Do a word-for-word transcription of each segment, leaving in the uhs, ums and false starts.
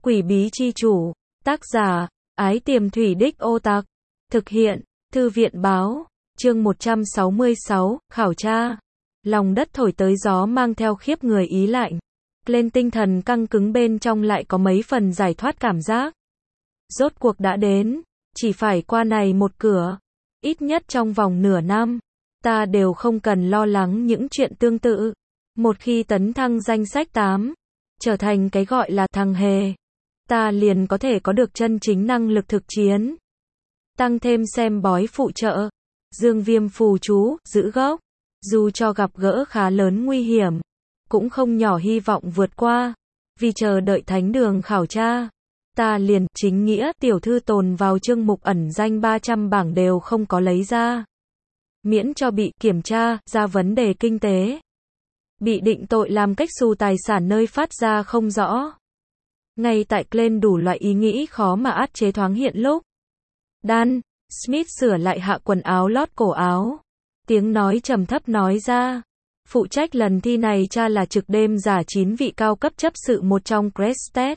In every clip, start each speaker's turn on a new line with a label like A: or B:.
A: Quỷ bí chi chủ, tác giả, Ái Tiềm Thủy Đích Ô Tạc, thực hiện, Thư viện báo, chương một trăm sáu mươi sáu, khảo tra. Lòng đất thổi tới gió mang theo khiếp người ý lạnh. Lên tinh thần căng cứng bên trong lại có mấy phần giải thoát cảm giác. Rốt cuộc đã đến, chỉ phải qua này một cửa. Ít nhất trong vòng nửa năm, ta đều không cần lo lắng những chuyện tương tự. Một khi tấn thăng danh sách tám, trở thành cái gọi là thằng hề, ta liền có thể có được chân chính năng lực thực chiến. Tăng thêm xem bói phụ trợ, dương viêm phù chú, giữ gốc. Dù cho gặp gỡ khá lớn nguy hiểm, cũng không nhỏ hy vọng vượt qua. Vì chờ đợi thánh đường khảo tra, ta liền chính nghĩa tiểu thư tồn vào chương mục ẩn danh ba trăm bảng đều không có lấy ra. Miễn cho bị kiểm tra ra vấn đề kinh tế. Bị định tội làm cách xù tài sản nơi phát ra không rõ. Ngay tại Glenn đủ loại ý nghĩ khó mà át chế thoáng hiện lúc. Dan Smith sửa lại hạ quần áo lót cổ áo. Tiếng nói trầm thấp nói ra. Phụ trách lần thi này cha là trực đêm giả chín vị cao cấp chấp sự một trong Crested.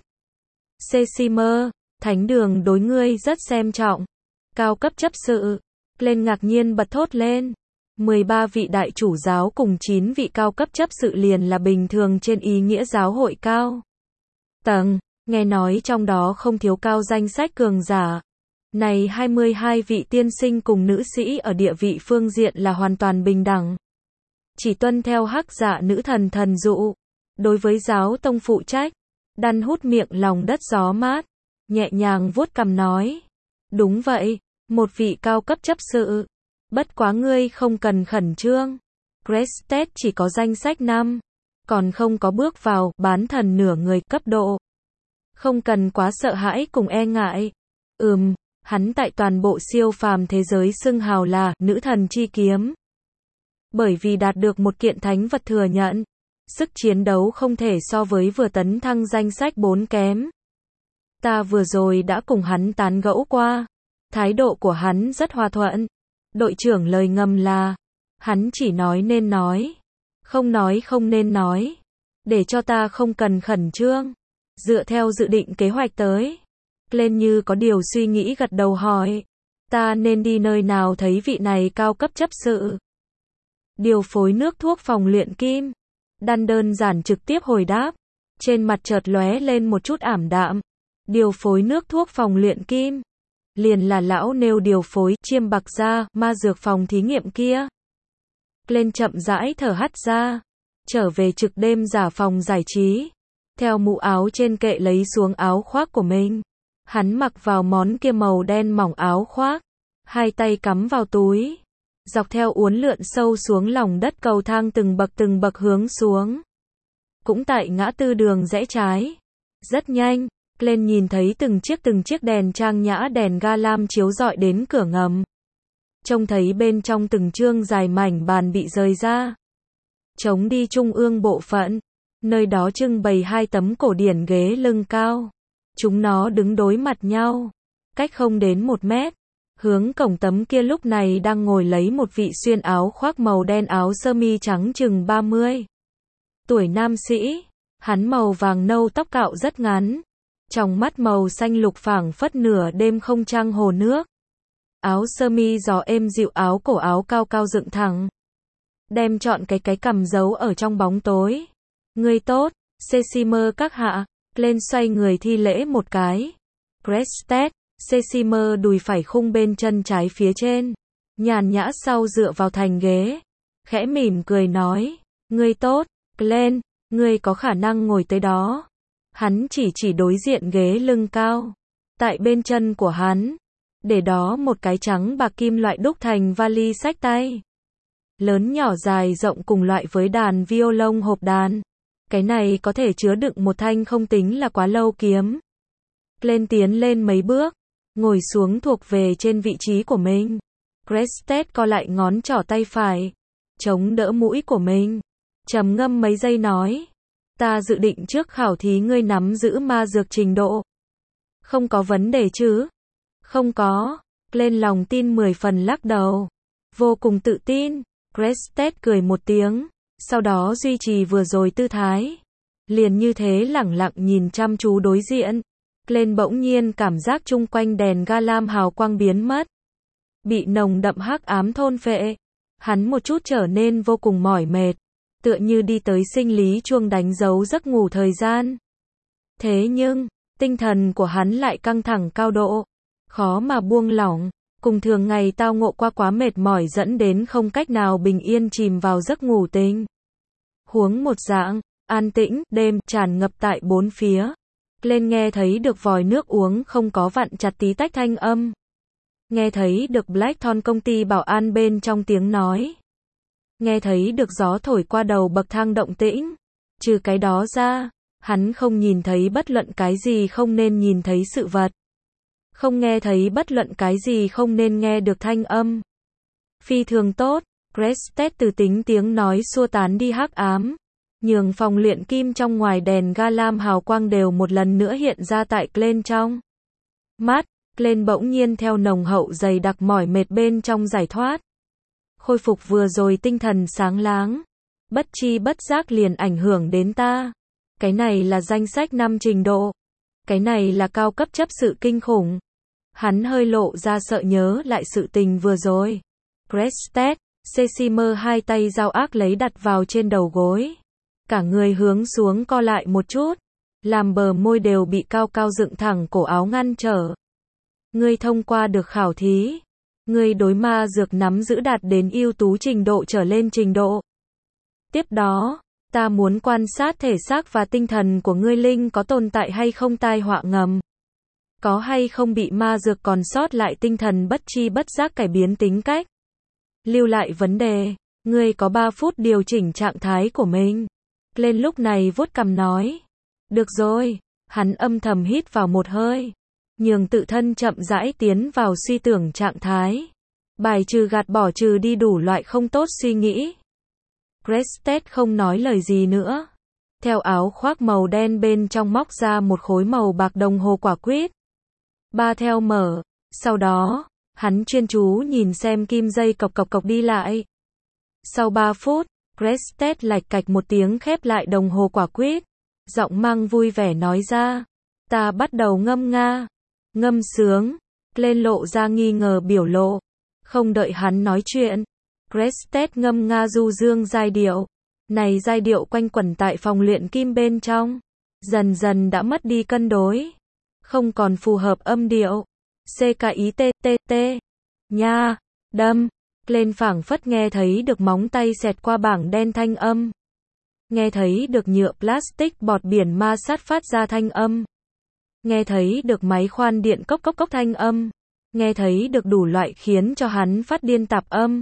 A: Cecimer, thánh đường đối ngươi rất xem trọng. Cao cấp chấp sự. Glenn ngạc nhiên bật thốt lên. mười ba vị đại chủ giáo cùng chín vị cao cấp chấp sự liền là bình thường trên ý nghĩa giáo hội cao tầng, nghe nói trong đó không thiếu cao danh sách cường giả. Này hai mươi hai vị tiên sinh cùng nữ sĩ ở địa vị phương diện là hoàn toàn bình đẳng. Chỉ tuân theo hắc dạ nữ thần thần dụ. Đối với giáo tông phụ trách, Dan hút miệng lòng đất gió mát, nhẹ nhàng vuốt cằm nói. Đúng vậy, một vị cao cấp chấp sự. Bất quá ngươi không cần khẩn trương. Crested chỉ có danh sách năm, còn không có bước vào bán thần nửa người cấp độ. Không cần quá sợ hãi cùng e ngại. Ừm, hắn tại toàn bộ siêu phàm thế giới xưng hào là nữ thần chi kiếm. Bởi vì đạt được một kiện thánh vật thừa nhận, sức chiến đấu không thể so với vừa tấn thăng danh sách bốn kém. Ta vừa rồi đã cùng hắn tán gẫu qua. Thái độ của hắn rất hòa thuận. Đội trưởng lời ngầm là, hắn chỉ nói nên nói, không nói không nên nói, để cho ta không cần khẩn trương. Dựa theo dự định kế hoạch tới, Glenn như có điều suy nghĩ gật đầu hỏi, ta nên đi nơi nào thấy vị này cao cấp chấp sự? Điều phối nước thuốc phòng luyện kim. Dan đơn giản trực tiếp hồi đáp, trên mặt chợt lóe lên một chút ảm đạm. Điều phối nước thuốc phòng luyện kim. Liền là lão nêu điều phối chiêm bạc ra, ma dược phòng thí nghiệm kia. Glenn chậm rãi thở hắt ra, trở về trực đêm giả phòng giải trí. Theo mũ áo trên kệ lấy xuống áo khoác của mình. Hắn mặc vào món kia màu đen mỏng áo khoác, hai tay cắm vào túi, dọc theo uốn lượn sâu xuống lòng đất cầu thang từng bậc từng bậc hướng xuống. Cũng tại ngã tư đường rẽ trái. Rất nhanh, Glenn nhìn thấy từng chiếc từng chiếc đèn trang nhã đèn ga lam chiếu rọi đến cửa ngầm. Trông thấy bên trong từng chương dài mảnh bàn bị rời ra. Trống đi trung ương bộ phận, nơi đó trưng bày hai tấm cổ điển ghế lưng cao. Chúng nó đứng đối mặt nhau, cách không đến một mét. Hướng cổng tấm kia lúc này đang ngồi lấy một vị xuyên áo khoác màu đen áo sơ mi trắng chừng ba mươi tuổi nam sĩ. Hắn màu vàng nâu tóc cạo rất ngắn. Trong mắt màu xanh lục phảng phất nửa đêm không trăng hồ nước. Áo sơ mi gió êm dịu áo cổ áo cao cao dựng thẳng. Đem trọn cái cái cằm giấu ở trong bóng tối. Ngươi tốt, Cecimer các hạ. Glenn xoay người thi lễ một cái. Crested, Cecimer đùi phải khung bên chân trái phía trên. Nhàn nhã sau dựa vào thành ghế. Khẽ mỉm cười nói. Ngươi tốt, Glenn, ngươi có khả năng ngồi tới đó. Hắn chỉ chỉ đối diện ghế lưng cao. Tại bên chân của hắn, để đó một cái trắng bạc kim loại đúc thành vali xách tay. Lớn nhỏ dài rộng cùng loại với đàn violon hộp đàn. Cái này có thể chứa đựng một thanh không tính là quá lâu kiếm. Glenn tiến lên mấy bước, ngồi xuống thuộc về trên vị trí của mình. Crested co lại ngón trỏ tay phải, chống đỡ mũi của mình. Trầm ngâm mấy giây nói. Ta dự định trước khảo thí ngươi nắm giữ ma dược trình độ. Không có vấn đề chứ? Không có. Glenn lòng tin mười phần lắc đầu. Vô cùng tự tin. Crested cười một tiếng. Sau đó duy trì vừa rồi tư thái. Liền như thế lẳng lặng nhìn chăm chú đối diện. Glenn bỗng nhiên cảm giác chung quanh đèn ga lam hào quang biến mất. Bị nồng đậm hắc ám thôn phệ. Hắn một chút trở nên vô cùng mỏi mệt. Tựa như đi tới sinh lý chuông đánh dấu giấc ngủ thời gian. Thế nhưng, tinh thần của hắn lại căng thẳng cao độ. Khó mà buông lỏng. Cùng thường ngày tao ngộ qua quá mệt mỏi dẫn đến không cách nào bình yên chìm vào giấc ngủ tình huống một dạng, an tĩnh, đêm, tràn ngập tại bốn phía. Lên nghe thấy được vòi nước uống không có vặn chặt tí tách thanh âm. Nghe thấy được Blackthorn công ty bảo an bên trong tiếng nói. Nghe thấy được gió thổi qua đầu bậc thang động tĩnh. Trừ cái đó ra, hắn không nhìn thấy bất luận cái gì không nên nhìn thấy sự vật. Không nghe thấy bất luận cái gì không nên nghe được thanh âm. Phi thường tốt, Crested từ tính tiếng nói xua tán đi hắc ám. Nhường phòng luyện kim trong ngoài đèn ga lam hào quang đều một lần nữa hiện ra tại Glenn trong mắt. Glenn bỗng nhiên theo nồng hậu dày đặc mỏi mệt bên trong giải thoát. Khôi phục vừa rồi tinh thần sáng láng. Bất chi bất giác liền ảnh hưởng đến ta. Cái này là danh sách năm trình độ. Cái này là cao cấp chấp sự kinh khủng. Hắn hơi lộ ra sợ nhớ lại sự tình vừa rồi. Crested, Cecimer hai tay dao ác lấy đặt vào trên đầu gối. Cả người hướng xuống co lại một chút. Làm bờ môi đều bị cao cao dựng thẳng cổ áo ngăn trở. Ngươi thông qua được khảo thí. Ngươi đối ma dược nắm giữ đạt đến ưu tú trình độ trở lên trình độ. Tiếp đó, ta muốn quan sát thể xác và tinh thần của ngươi linh có tồn tại hay không tai họa ngầm. Có hay không bị ma dược còn sót lại tinh thần bất chi bất giác cải biến tính cách. Lưu lại vấn đề, ngươi có ba phút điều chỉnh trạng thái của mình. Lên lúc này vuốt cằm nói. Được rồi, hắn âm thầm hít vào một hơi. Nhường tự thân chậm rãi tiến vào suy tưởng trạng thái. Bài trừ gạt bỏ trừ đi đủ loại không tốt suy nghĩ. Crested không nói lời gì nữa. Theo áo khoác màu đen bên trong móc ra một khối màu bạc đồng hồ quả quýt. Ba theo mở. Sau đó, hắn chuyên chú nhìn xem kim dây cộc cộc cộc đi lại. Sau ba phút, Crested lạch cạch một tiếng khép lại đồng hồ quả quýt. Giọng mang vui vẻ nói ra. Ta bắt đầu ngâm nga. Ngâm sướng. Lên lộ ra nghi ngờ biểu lộ. Không đợi hắn nói chuyện. Crested ngâm nga du dương giai điệu. Này giai điệu quanh quẩn tại phòng luyện kim bên trong. Dần dần đã mất đi cân đối. Không còn phù hợp âm điệu. C K I T T T. Nha. Đâm. Lên phảng phất nghe thấy được móng tay xẹt qua bảng đen thanh âm. Nghe thấy được nhựa plastic bọt biển ma sát phát ra thanh âm. Nghe thấy được máy khoan điện cốc cốc cốc thanh âm. Nghe thấy được đủ loại khiến cho hắn phát điên tạp âm.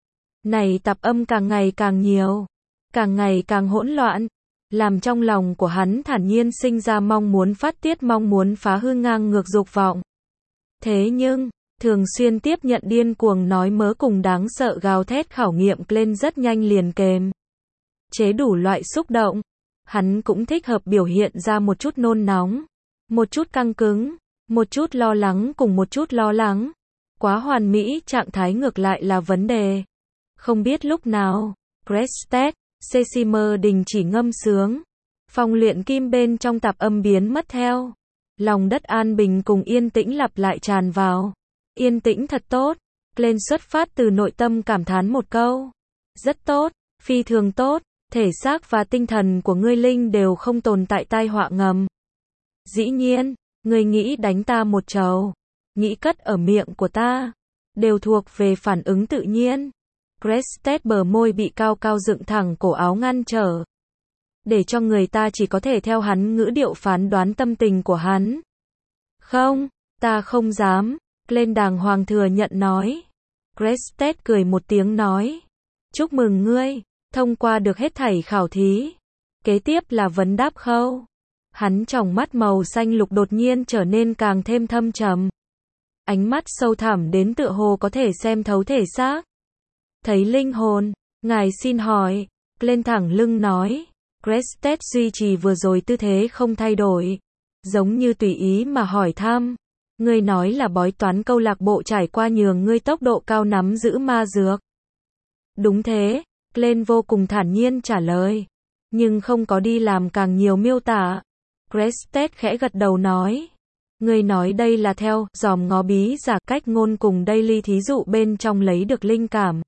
A: Này tạp âm càng ngày càng nhiều. Càng ngày càng hỗn loạn. Làm trong lòng của hắn thản nhiên sinh ra mong muốn phát tiết mong muốn phá hư ngang ngược dục vọng. Thế nhưng, thường xuyên tiếp nhận điên cuồng nói mớ cùng đáng sợ gào thét khảo nghiệm lên rất nhanh liền kềm. Chế đủ loại xúc động. Hắn cũng thích hợp biểu hiện ra một chút nôn nóng. Một chút căng cứng. Một chút lo lắng cùng một chút lo lắng. Quá hoàn mỹ trạng thái ngược lại là vấn đề. Không biết lúc nào, Crested, Cecimer đình chỉ ngâm sướng. Phòng luyện kim bên trong tạp âm biến mất theo. Lòng đất an bình cùng yên tĩnh lặp lại tràn vào. Yên tĩnh thật tốt. Lên xuất phát từ nội tâm cảm thán một câu. Rất tốt, phi thường tốt. Thể xác và tinh thần của ngươi linh đều không tồn tại tai họa ngầm. Dĩ nhiên, ngươi nghĩ đánh ta một trầu. Nghĩ cất ở miệng của ta. Đều thuộc về phản ứng tự nhiên. Crested bờ môi bị cao cao dựng thẳng cổ áo ngăn trở. Để cho người ta chỉ có thể theo hắn ngữ điệu phán đoán tâm tình của hắn. Không, ta không dám. Lên đàng hoàng thừa nhận nói. Crested cười một tiếng nói. Chúc mừng ngươi, thông qua được hết thảy khảo thí. Kế tiếp là vấn đáp khâu. Hắn tròng mắt màu xanh lục đột nhiên trở nên càng thêm thâm trầm. Ánh mắt sâu thẳm đến tựa hồ có thể xem thấu thể xác. Thấy linh hồn, ngài xin hỏi. Lên thẳng lưng nói. Crested duy trì vừa rồi tư thế không thay đổi. Giống như tùy ý mà hỏi thăm. Ngươi nói là bói toán câu lạc bộ trải qua nhường ngươi tốc độ cao nắm giữ ma dược. Đúng thế, Lên vô cùng thản nhiên trả lời. Nhưng không có đi làm càng nhiều miêu tả. Crested khẽ gật đầu nói. Ngươi nói đây là theo dòm ngó bí giả cách ngôn cùng daily thí dụ bên trong lấy được linh cảm.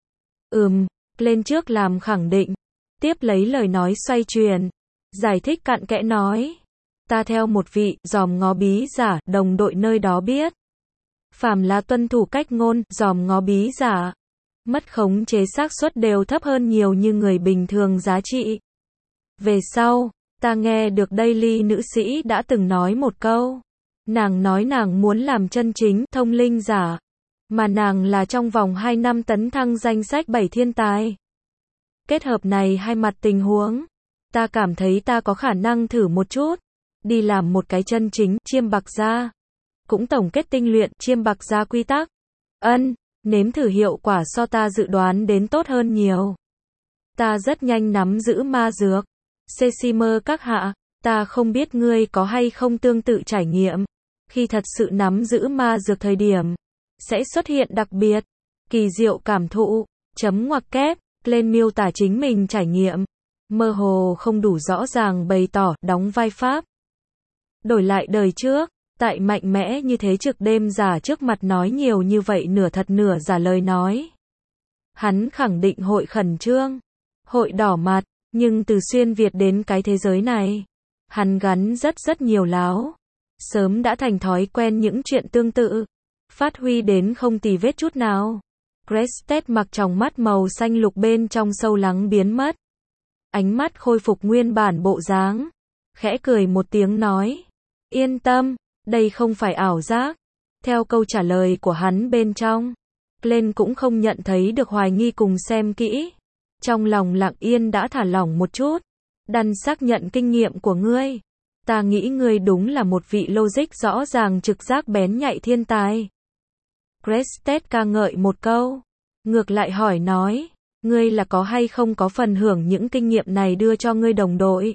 A: Ừm, lên trước làm khẳng định. Tiếp lấy lời nói xoay truyền. Giải thích cặn kẽ nói. Ta theo một vị dòm ngó bí giả đồng đội nơi đó biết. Phàm là tuân thủ cách ngôn dòm ngó bí giả. Mất khống chế xác suất đều thấp hơn nhiều như người bình thường giá trị. Về sau, ta nghe được daily nữ sĩ đã từng nói một câu. Nàng nói nàng muốn làm chân chính thông linh giả. Mà nàng là trong vòng hai năm tấn thăng danh sách bảy thiên tài. Kết hợp này hai mặt tình huống. Ta cảm thấy ta có khả năng thử một chút. Đi làm một cái chân chính chiêm bạc gia. Cũng tổng kết tinh luyện chiêm bạc gia quy tắc. Ân, nếm thử hiệu quả so ta dự đoán đến tốt hơn nhiều. Ta rất nhanh nắm giữ ma dược. Cecimer các hạ, ta không biết ngươi có hay không tương tự trải nghiệm. Khi thật sự nắm giữ ma dược thời điểm, sẽ xuất hiện đặc biệt, kỳ diệu cảm thụ, chấm ngoặc kép, lên miêu tả chính mình trải nghiệm. Mơ hồ không đủ rõ ràng bày tỏ, đóng vai pháp. Đổi lại đời trước, tại mạnh mẽ như thế trực đêm giả trước mặt nói nhiều như vậy nửa thật nửa giả lời nói. Hắn khẳng định hội khẩn trương, hội đỏ mặt, nhưng từ xuyên Việt đến cái thế giới này, hắn gắn rất rất nhiều láo. Sớm đã thành thói quen những chuyện tương tự, phát huy đến không tì vết chút nào. Crested mặc tròng mắt màu xanh lục bên trong sâu lắng biến mất. Ánh mắt khôi phục nguyên bản bộ dáng. Khẽ cười một tiếng nói. Yên tâm, đây không phải ảo giác. Theo câu trả lời của hắn bên trong, Glenn cũng không nhận thấy được hoài nghi cùng xem kỹ. Trong lòng lặng yên đã thả lỏng một chút. Đành xác nhận kinh nghiệm của ngươi. Ta nghĩ ngươi đúng là một vị logic rõ ràng trực giác bén nhạy thiên tài. Crested ca ngợi một câu. Ngược lại hỏi nói. Ngươi là có hay không có phần hưởng những kinh nghiệm này đưa cho ngươi đồng đội?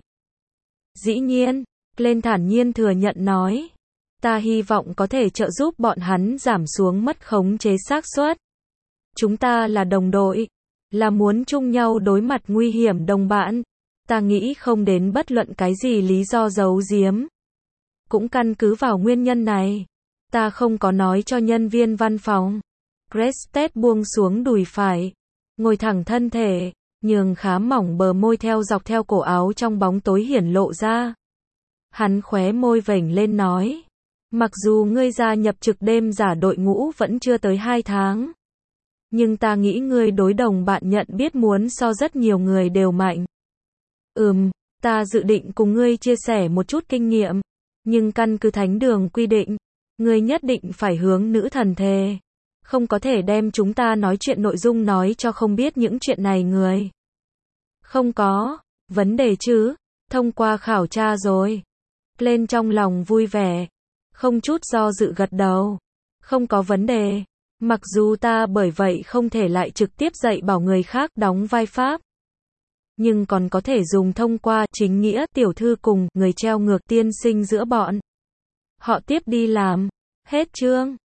A: Dĩ nhiên, Glenn thản nhiên thừa nhận nói. Ta hy vọng có thể trợ giúp bọn hắn giảm xuống mất khống chế xác suất. Chúng ta là đồng đội. Là muốn chung nhau đối mặt nguy hiểm đồng bạn. Ta nghĩ không đến bất luận cái gì lý do giấu giếm. Cũng căn cứ vào nguyên nhân này. Ta không có nói cho nhân viên văn phòng. Crested buông xuống đùi phải. Ngồi thẳng thân thể. Nhường khá mỏng bờ môi theo dọc theo cổ áo trong bóng tối hiển lộ ra. Hắn khóe môi vểnh lên nói. Mặc dù ngươi gia nhập trực đêm giả đội ngũ vẫn chưa tới hai tháng. Nhưng ta nghĩ ngươi đối đồng bạn nhận biết muốn so rất nhiều người đều mạnh. Ừm, ta dự định cùng ngươi chia sẻ một chút kinh nghiệm. Nhưng căn cứ thánh đường quy định, ngươi nhất định phải hướng nữ thần thề. Không có thể đem chúng ta nói chuyện nội dung nói cho không biết những chuyện này người. Không có, vấn đề chứ, thông qua khảo tra rồi. Lên trong lòng vui vẻ, không chút do dự gật đầu. Không có vấn đề, mặc dù ta bởi vậy không thể lại trực tiếp dạy bảo người khác đóng vai pháp. Nhưng còn có thể dùng thông qua chính nghĩa tiểu thư cùng người treo ngược tiên sinh giữa bọn họ tiếp đi làm. Hết chương.